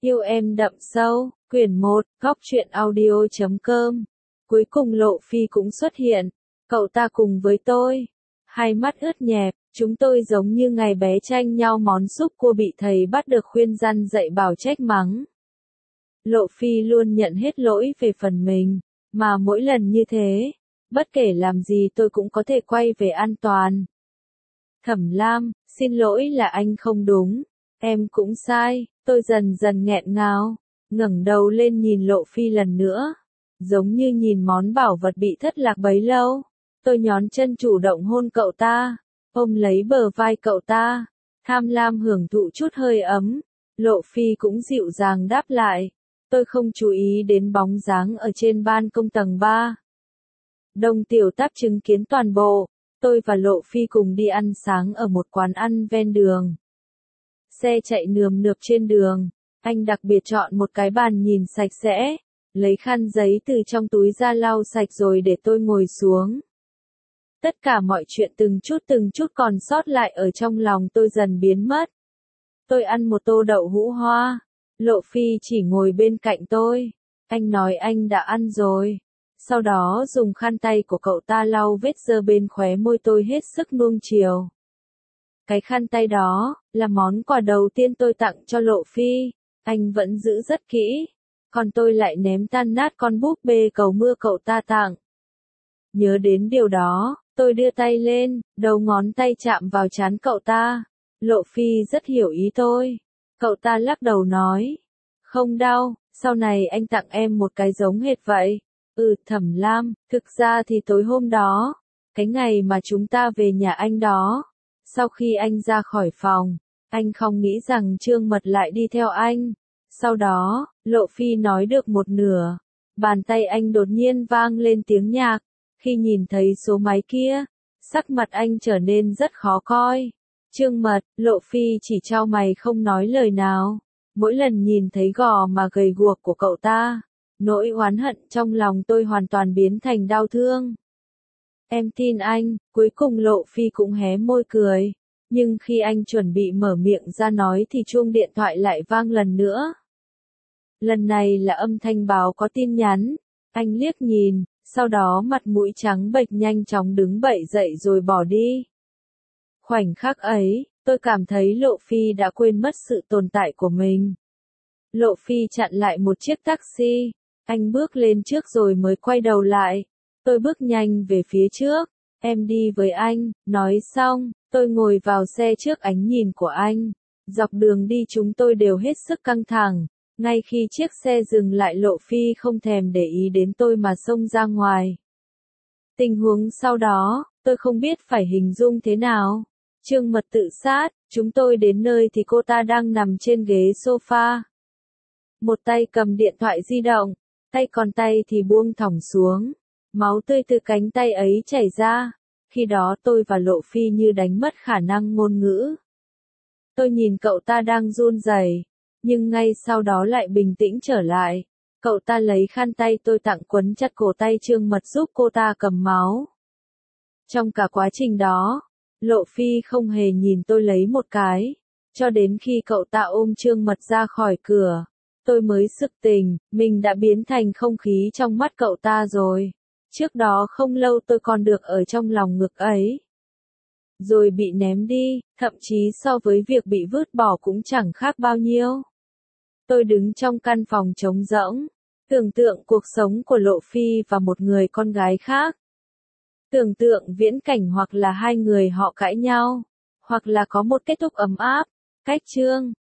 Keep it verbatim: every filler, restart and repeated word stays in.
Yêu em đậm sâu, quyển một, góc truyện audio chấm com. Cuối cùng Lộ Phi cũng xuất hiện. Cậu ta cùng với tôi. Hai mắt ướt nhẹp, chúng tôi giống như ngày bé tranh nhau món súp cua bị thầy bắt được khuyên răn dạy bảo trách mắng. Lộ Phi luôn nhận hết lỗi về phần mình, mà mỗi lần như thế, bất kể làm gì tôi cũng có thể quay về an toàn. Thẩm Lam, xin lỗi là anh không đúng, em cũng sai, tôi dần dần nghẹn ngào, ngẩng đầu lên nhìn Lộ Phi lần nữa, giống như nhìn món bảo vật bị thất lạc bấy lâu. Tôi nhón chân chủ động hôn cậu ta, ôm lấy bờ vai cậu ta, tham lam hưởng thụ chút hơi ấm. Lộ Phi cũng dịu dàng đáp lại. Tôi không chú ý đến bóng dáng ở trên ban công tầng ba. Đông Tiểu Táp chứng kiến toàn bộ. Tôi và Lộ Phi cùng đi ăn sáng ở một quán ăn ven đường. Xe chạy nườm nượp trên đường. Anh đặc biệt chọn một cái bàn nhìn sạch sẽ, lấy khăn giấy từ trong túi ra lau sạch rồi để tôi ngồi xuống. Tất cả mọi chuyện từng chút từng chút còn sót lại ở trong lòng tôi dần biến mất. Tôi ăn một tô đậu hũ hoa. Lộ Phi chỉ ngồi bên cạnh tôi. Anh nói anh đã ăn rồi. Sau đó dùng khăn tay của cậu ta lau vết dơ bên khóe môi tôi hết sức nuông chiều. Cái khăn tay đó, là món quà đầu tiên tôi tặng cho Lộ Phi. Anh vẫn giữ rất kỹ. Còn tôi lại ném tan nát con búp bê cầu mưa cậu ta tặng. Nhớ đến điều đó, tôi đưa tay lên, đầu ngón tay chạm vào trán cậu ta. Lộ Phi rất hiểu ý tôi. Cậu ta lắc đầu nói. Không đau, sau này anh tặng em một cái giống hệt vậy. Ừ, Thẩm Lam, thực ra thì tối hôm đó, cái ngày mà chúng ta về nhà anh đó, sau khi anh ra khỏi phòng, anh không nghĩ rằng Trương Mật lại đi theo anh. Sau đó, Lộ Phi nói được một nửa, bàn tay anh đột nhiên vang lên tiếng nhạc. Khi nhìn thấy số máy kia, sắc mặt anh trở nên rất khó coi. Trương Mật, Lộ Phi chỉ chau mày không nói lời nào. Mỗi lần nhìn thấy gò mà gầy guộc của cậu ta, nỗi oán hận trong lòng tôi hoàn toàn biến thành đau thương. Em tin anh, cuối cùng Lộ Phi cũng hé môi cười. Nhưng khi anh chuẩn bị mở miệng ra nói thì chuông điện thoại lại vang lần nữa. Lần này là âm thanh báo có tin nhắn. Anh liếc nhìn, sau đó mặt mũi trắng bệch nhanh chóng đứng bậy dậy rồi bỏ đi. Khoảnh khắc ấy, tôi cảm thấy Lộ Phi đã quên mất sự tồn tại của mình. Lộ Phi chặn lại một chiếc taxi. Anh bước lên trước rồi mới quay đầu lại. Tôi bước nhanh về phía trước. Em đi với anh, nói xong, tôi ngồi vào xe trước ánh nhìn của anh. Dọc đường đi chúng tôi đều hết sức căng thẳng. Ngay khi chiếc xe dừng lại Lộ Phi không thèm để ý đến tôi mà xông ra ngoài. Tình huống sau đó, tôi không biết phải hình dung thế nào. Trương Mật tự sát, chúng tôi đến nơi thì cô ta đang nằm trên ghế sofa. Một tay cầm điện thoại di động, tay còn tay thì buông thõng xuống. Máu tươi từ cánh tay ấy chảy ra. Khi đó tôi và Lộ Phi như đánh mất khả năng ngôn ngữ. Tôi nhìn cậu ta đang run rẩy, nhưng ngay sau đó lại bình tĩnh trở lại. Cậu ta lấy khăn tay tôi tặng quấn chặt cổ tay Trương Mật giúp cô ta cầm máu. Trong cả quá trình đó, Lộ Phi không hề nhìn tôi lấy một cái. Cho đến khi cậu ta ôm Trương Mật ra khỏi cửa, tôi mới sực tỉnh, mình đã biến thành không khí trong mắt cậu ta rồi. Trước đó không lâu tôi còn được ở trong lòng ngực ấy. Rồi bị ném đi, thậm chí so với việc bị vứt bỏ cũng chẳng khác bao nhiêu. Tôi đứng trong căn phòng trống rỗng, tưởng tượng cuộc sống của Lộ Phi và một người con gái khác. Tưởng tượng viễn cảnh hoặc là hai người họ cãi nhau, hoặc là có một kết thúc ấm áp. Cách chương